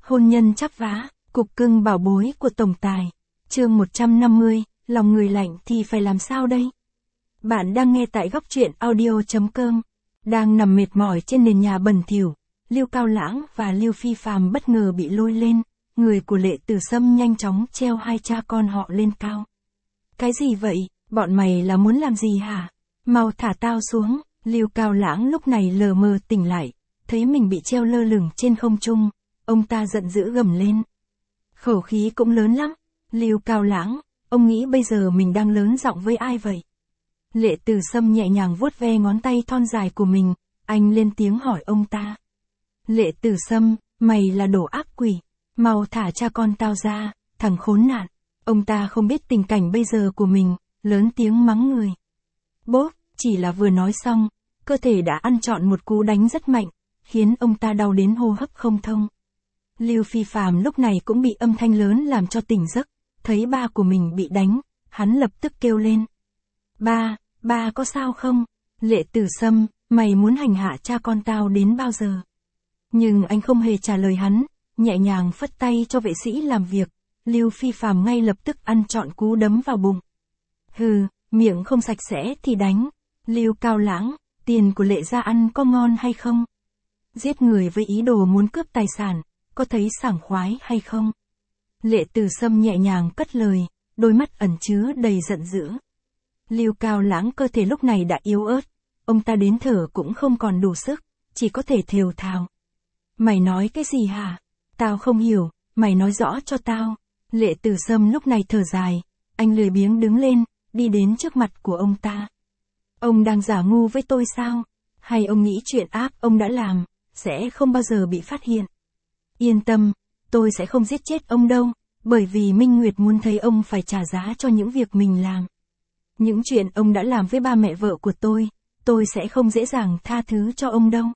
Hôn nhân chắp vá, cục cưng bảo bối của tổng tài. Chương 150, lòng người lạnh thì phải làm sao đây? Bạn đang nghe tại góc truyện audio.com. Đang nằm mệt mỏi trên nền nhà bẩn thỉu, Lưu Cao Lãng và Lưu Phi Phàm bất ngờ bị lôi lên, người của Lệ Tử Sâm nhanh chóng treo hai cha con họ lên cao. Cái gì vậy, bọn mày là muốn làm gì hả? Mau thả tao xuống. Lưu Cao Lãng lúc này lờ mờ tỉnh lại, thấy mình bị treo lơ lửng trên không trung, ông ta giận dữ gầm lên. Khẩu khí cũng lớn lắm, Lưu Cao Lãng, ông nghĩ bây giờ mình đang lớn giọng với ai vậy? Lệ Tử Sâm nhẹ nhàng vuốt ve ngón tay thon dài của mình, anh lên tiếng hỏi ông ta. Lệ Tử Sâm, mày là đồ ác quỷ, mau thả cha con tao ra, thằng khốn nạn. Ông ta không biết tình cảnh bây giờ của mình, lớn tiếng mắng người. Bốp, chỉ là vừa nói xong, cơ thể đã ăn trọn một cú đánh rất mạnh, khiến ông ta đau đến hô hấp không thông. Lưu Phi Phàm lúc này cũng bị âm thanh lớn làm cho tỉnh giấc, thấy ba của mình bị đánh, hắn lập tức kêu lên. Ba có sao không? Lệ Tử Sâm, mày muốn hành hạ cha con tao đến bao giờ? Nhưng anh không hề trả lời hắn, nhẹ nhàng phất tay cho vệ sĩ làm việc, Lưu Phi Phàm ngay lập tức ăn trọn cú đấm vào bụng. Hừ, miệng không sạch sẽ thì đánh. Lưu Cao Lãng, tiền của Lệ gia ăn có ngon hay không? Giết người với ý đồ muốn cướp tài sản, có thấy sảng khoái hay không? Lệ Tử Sâm nhẹ nhàng cất lời, đôi mắt ẩn chứa đầy giận dữ. Lưu Cao Lãng cơ thể lúc này đã yếu ớt, ông ta đến thở cũng không còn đủ sức, chỉ có thể thều thào. Mày nói cái gì hả? Tao không hiểu, mày nói rõ cho tao. Lệ Tử Sâm lúc này thở dài, anh lười biếng đứng lên, đi đến trước mặt của ông ta. Ông đang giả ngu với tôi sao? Hay ông nghĩ chuyện ác ông đã làm, sẽ không bao giờ bị phát hiện? Yên tâm, tôi sẽ không giết chết ông đâu, bởi vì Minh Nguyệt muốn thấy ông phải trả giá cho những việc mình làm. Những chuyện ông đã làm với ba mẹ vợ của tôi sẽ không dễ dàng tha thứ cho ông đâu.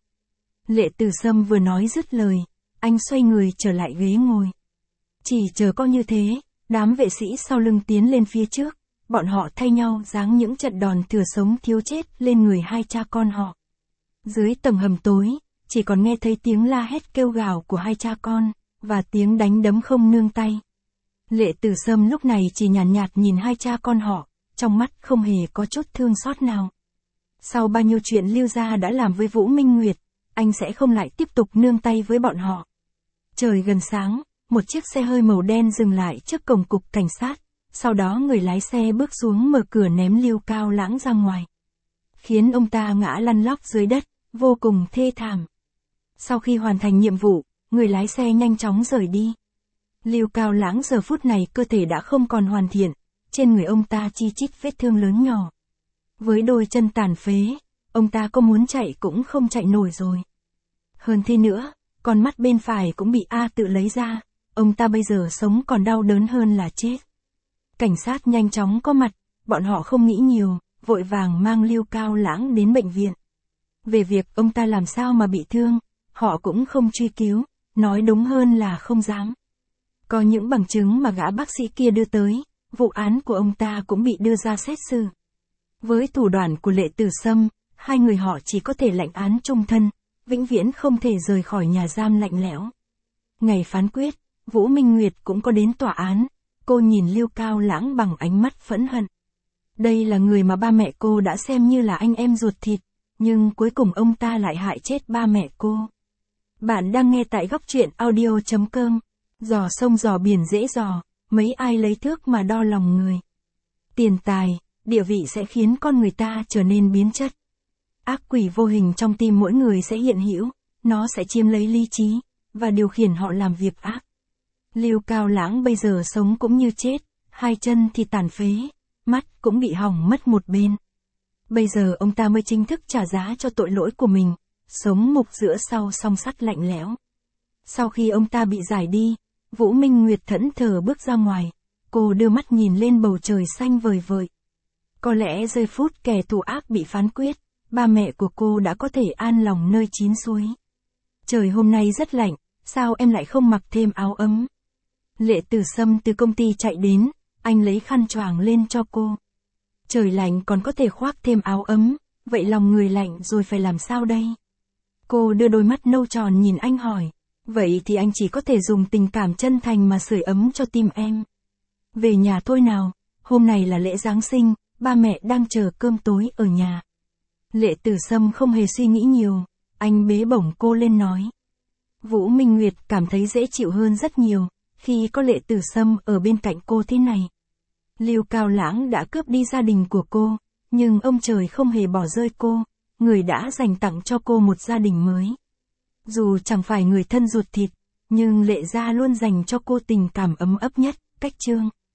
Lệ Tử Sâm vừa nói dứt lời, anh xoay người trở lại ghế ngồi. Chỉ chờ có như thế, đám vệ sĩ sau lưng tiến lên phía trước, bọn họ thay nhau giáng những trận đòn thừa sống thiếu chết lên người hai cha con họ. Dưới tầng hầm tối, chỉ còn nghe thấy tiếng la hét kêu gào của hai cha con, và tiếng đánh đấm không nương tay. Lệ Tử Sâm lúc này chỉ nhàn nhạt nhìn hai cha con họ, trong mắt không hề có chút thương xót nào. Sau bao nhiêu chuyện Lưu gia đã làm với Vũ Minh Nguyệt, anh sẽ không lại tiếp tục nương tay với bọn họ. Trời gần sáng, một chiếc xe hơi màu đen dừng lại trước cổng cục cảnh sát, sau đó người lái xe bước xuống mở cửa ném Lưu Cao Lãng ra ngoài. Khiến ông ta ngã lăn lóc dưới đất, vô cùng thê thảm. Sau khi hoàn thành nhiệm vụ, người lái xe nhanh chóng rời đi. Lưu Cao Lãng giờ phút này cơ thể đã không còn hoàn thiện, trên người ông ta chi chít vết thương lớn nhỏ. Với đôi chân tàn phế, ông ta có muốn chạy cũng không chạy nổi rồi. Hơn thế nữa, con mắt bên phải cũng bị tự lấy ra, ông ta bây giờ sống còn đau đớn hơn là chết. Cảnh sát nhanh chóng có mặt, bọn họ không nghĩ nhiều, vội vàng mang Lưu Cao Lãng đến bệnh viện. Về việc ông ta làm sao mà bị thương, họ cũng không truy cứu, nói đúng hơn là không dám. Có những bằng chứng mà gã bác sĩ kia đưa tới, vụ án của ông ta cũng bị đưa ra xét xử. Với thủ đoạn của Lệ Tử Sâm, hai người họ chỉ có thể lãnh án chung thân, vĩnh viễn không thể rời khỏi nhà giam lạnh lẽo. Ngày phán quyết, Vũ Minh Nguyệt cũng có đến tòa án, cô nhìn Lưu Cao Lãng bằng ánh mắt phẫn hận. Đây là người mà ba mẹ cô đã xem như là anh em ruột thịt, nhưng cuối cùng ông ta lại hại chết ba mẹ cô. Bạn đang nghe tại góc truyện audio.com. Giò sông giò biển dễ dò, mấy ai lấy thước mà đo lòng người. Tiền tài, địa vị sẽ khiến con người ta trở nên biến chất. Ác quỷ vô hình trong tim mỗi người sẽ hiện hữu, nó sẽ chiếm lấy lý trí, và điều khiển họ làm việc ác. Lưu Cao Lãng bây giờ sống cũng như chết, hai chân thì tàn phế, mắt cũng bị hỏng mất một bên. Bây giờ ông ta mới chính thức trả giá cho tội lỗi của mình, sống mục giữa sau song sắt lạnh lẽo. Sau khi ông ta bị giải đi, Vũ Minh Nguyệt thẫn thờ bước ra ngoài, cô đưa mắt nhìn lên bầu trời xanh vời vợi. Có lẽ giây phút kẻ thù ác bị phán quyết, ba mẹ của cô đã có thể an lòng nơi chín suối. Trời hôm nay rất lạnh, sao em lại không mặc thêm áo ấm? Lệ Tử Sâm từ công ty chạy đến, anh lấy khăn choàng lên cho cô. Trời lạnh còn có thể khoác thêm áo ấm, vậy lòng người lạnh rồi phải làm sao đây? Cô đưa đôi mắt nâu tròn nhìn anh hỏi. Vậy thì anh chỉ có thể dùng tình cảm chân thành mà sưởi ấm cho tim em. Về nhà thôi nào, hôm này là lễ Giáng sinh, ba mẹ đang chờ cơm tối ở nhà. Lệ Tử Sâm không hề suy nghĩ nhiều, anh bế bổng cô lên nói. Vũ Minh Nguyệt cảm thấy dễ chịu hơn rất nhiều, khi có Lệ Tử Sâm ở bên cạnh cô thế này. Lưu Cao Lãng đã cướp đi gia đình của cô, nhưng ông trời không hề bỏ rơi cô, người đã dành tặng cho cô một gia đình mới. Dù chẳng phải người thân ruột thịt, nhưng Lệ gia luôn dành cho cô tình cảm ấm ấp nhất, cách Trương.